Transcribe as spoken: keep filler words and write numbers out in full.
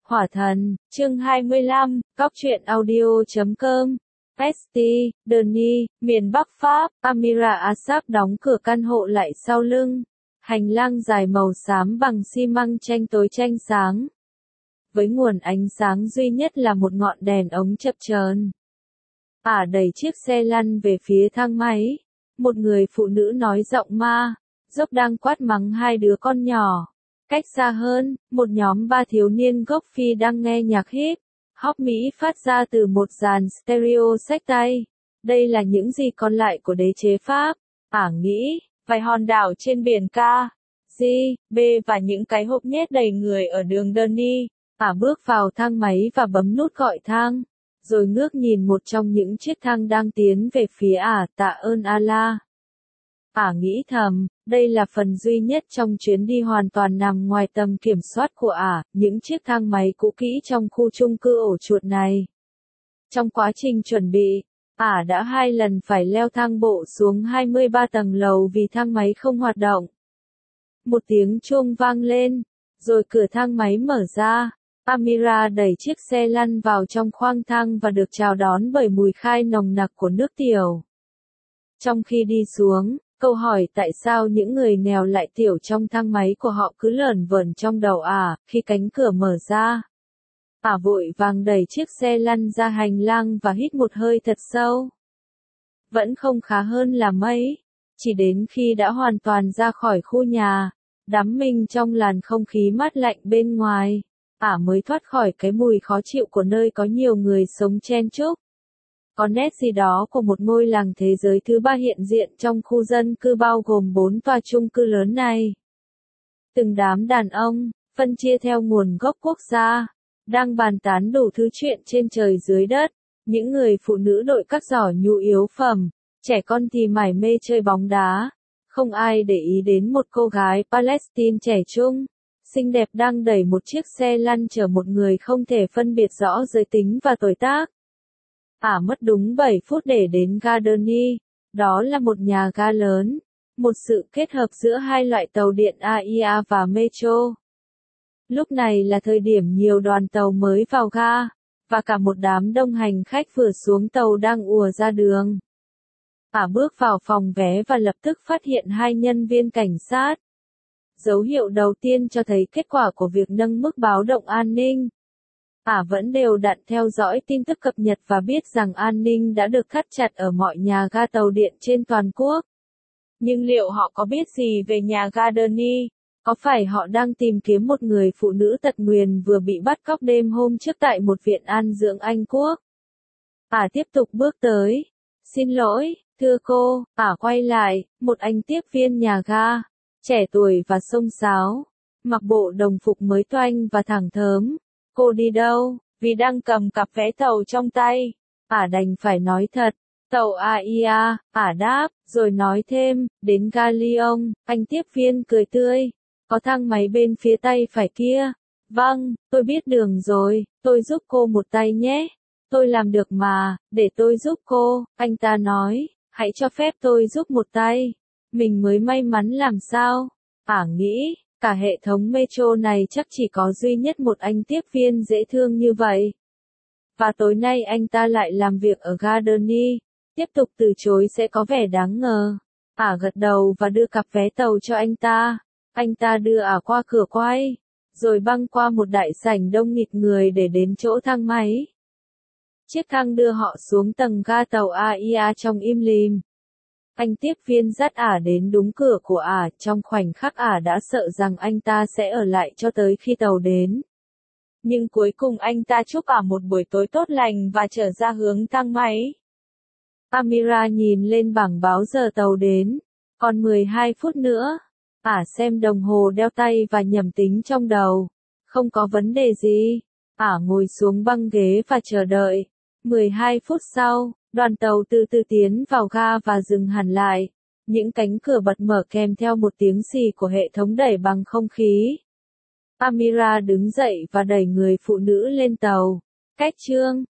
Hỏa thần, chương hai mươi lăm, góc truyện audio chấm com. Pesti, Denis, miền Bắc Pháp, Amira Assaf đóng cửa căn hộ lại sau lưng. Hành lang dài màu xám bằng xi măng tranh tối tranh sáng. Với nguồn ánh sáng duy nhất là một ngọn đèn ống chập chờn. Ả đẩy chiếc xe lăn về phía thang máy. Một người phụ nữ nói giọng ma, dốc đang quát mắng hai đứa con nhỏ. Cách xa hơn, một nhóm ba thiếu niên gốc Phi đang nghe nhạc hip hop Mỹ phát ra từ một dàn stereo xách tay. Đây là những gì còn lại của đế chế Pháp. Ả nghĩ, vài hòn đảo trên biển K, G, B và những cái hộp nhét đầy người ở đường Denis. Ả bước vào thang máy và bấm nút gọi thang, rồi ngước nhìn một trong những chiếc thang đang tiến về phía Ả. Tạ ơn Allah. Ả nghĩ thầm, đây là phần duy nhất trong chuyến đi hoàn toàn nằm ngoài tầm kiểm soát của Ả, những chiếc thang máy cũ kỹ trong khu chung cư ổ chuột này. Trong quá trình chuẩn bị, Ả đã hai lần phải leo thang bộ xuống hai mươi ba tầng lầu vì thang máy không hoạt động. Một tiếng chuông vang lên, rồi cửa thang máy mở ra. Amira đẩy chiếc xe lăn vào trong khoang thang và được chào đón bởi mùi khai nồng nặc của nước tiểu. Trong khi đi xuống, câu hỏi tại sao những người nghèo lại tiểu trong thang máy của họ cứ lởn vởn trong đầu Ả. Khi cánh cửa mở ra, Ả vội vàng đẩy chiếc xe lăn ra hành lang và hít một hơi thật sâu. Vẫn không khá hơn là mấy. Chỉ đến khi đã hoàn toàn ra khỏi khu nhà, đắm mình trong làn không khí mát lạnh bên ngoài, Ả mới thoát khỏi cái mùi khó chịu của nơi có nhiều người sống chen chúc. Có nét gì đó của một ngôi làng thế giới thứ ba hiện diện trong khu dân cư bao gồm bốn tòa chung cư lớn này. Từng đám đàn ông, phân chia theo nguồn gốc quốc gia, đang bàn tán đủ thứ chuyện trên trời dưới đất. Những người phụ nữ đội các giỏ nhu yếu phẩm, trẻ con thì mải mê chơi bóng đá. Không ai để ý đến một cô gái Palestine trẻ trung, xinh đẹp đang đẩy một chiếc xe lăn chở một người không thể phân biệt rõ giới tính và tuổi tác. Ả mất đúng bảy phút để đến ga Denis. Đó là một nhà ga lớn, một sự kết hợp giữa hai loại tàu điện a i a và metro. Lúc này là thời điểm nhiều đoàn tàu mới vào ga, và cả một đám đông hành khách vừa xuống tàu đang ùa ra đường. Ả bước vào phòng vé và lập tức phát hiện hai nhân viên cảnh sát. Dấu hiệu đầu tiên cho thấy kết quả của việc nâng mức báo động an ninh. Ả vẫn đều đặn theo dõi tin tức cập nhật và biết rằng an ninh đã được thắt chặt ở mọi nhà ga tàu điện trên toàn quốc. Nhưng liệu họ có biết gì về nhà ga Denis? Có phải họ đang tìm kiếm một người phụ nữ tật nguyền vừa bị bắt cóc đêm hôm trước tại một viện an dưỡng Anh Quốc? Ả tiếp tục bước tới. Xin lỗi, thưa cô. Ả quay lại, một anh tiếp viên nhà ga, trẻ tuổi và xông xáo, mặc bộ đồng phục mới toanh và thẳng thớm. Cô đi đâu? Vì đang cầm cặp vé tàu trong tay. Ả đành phải nói thật. Tàu a i a, Ả đáp, rồi nói thêm, đến ga Lyon. Anh tiếp viên cười tươi. Có thang máy bên phía tay phải kia. Vâng, tôi biết đường rồi, tôi giúp cô một tay nhé. Tôi làm được mà, để tôi giúp cô, anh ta nói, hãy cho phép tôi giúp một tay. Mình mới may mắn làm sao? Ả nghĩ, cả hệ thống metro này chắc chỉ có duy nhất một anh tiếp viên dễ thương như vậy. Và tối nay anh ta lại làm việc ở ga Denis. Tiếp tục từ chối sẽ có vẻ đáng ngờ. Ả gật đầu và đưa cặp vé tàu cho anh ta. Anh ta đưa Ả qua cửa quay, rồi băng qua một đại sảnh đông nghịt người để đến chỗ thang máy. Chiếc thang đưa họ xuống tầng ga tàu a i a trong im lìm. Anh tiếp viên dắt Ả đến đúng cửa của Ả. Trong khoảnh khắc Ả đã sợ rằng anh ta sẽ ở lại cho tới khi tàu đến. Nhưng cuối cùng anh ta chúc Ả một buổi tối tốt lành và trở ra hướng thang máy. Amira nhìn lên bảng báo giờ tàu đến. Còn mười hai phút nữa. Ả xem đồng hồ đeo tay và nhẩm tính trong đầu. Không có vấn đề gì. Ả ngồi xuống băng ghế và chờ đợi. mười hai phút sau, đoàn tàu từ từ tiến vào ga và dừng hẳn lại. Những cánh cửa bật mở kèm theo một tiếng xì của hệ thống đẩy bằng không khí. Amira đứng dậy và đẩy người phụ nữ lên tàu. Cách chương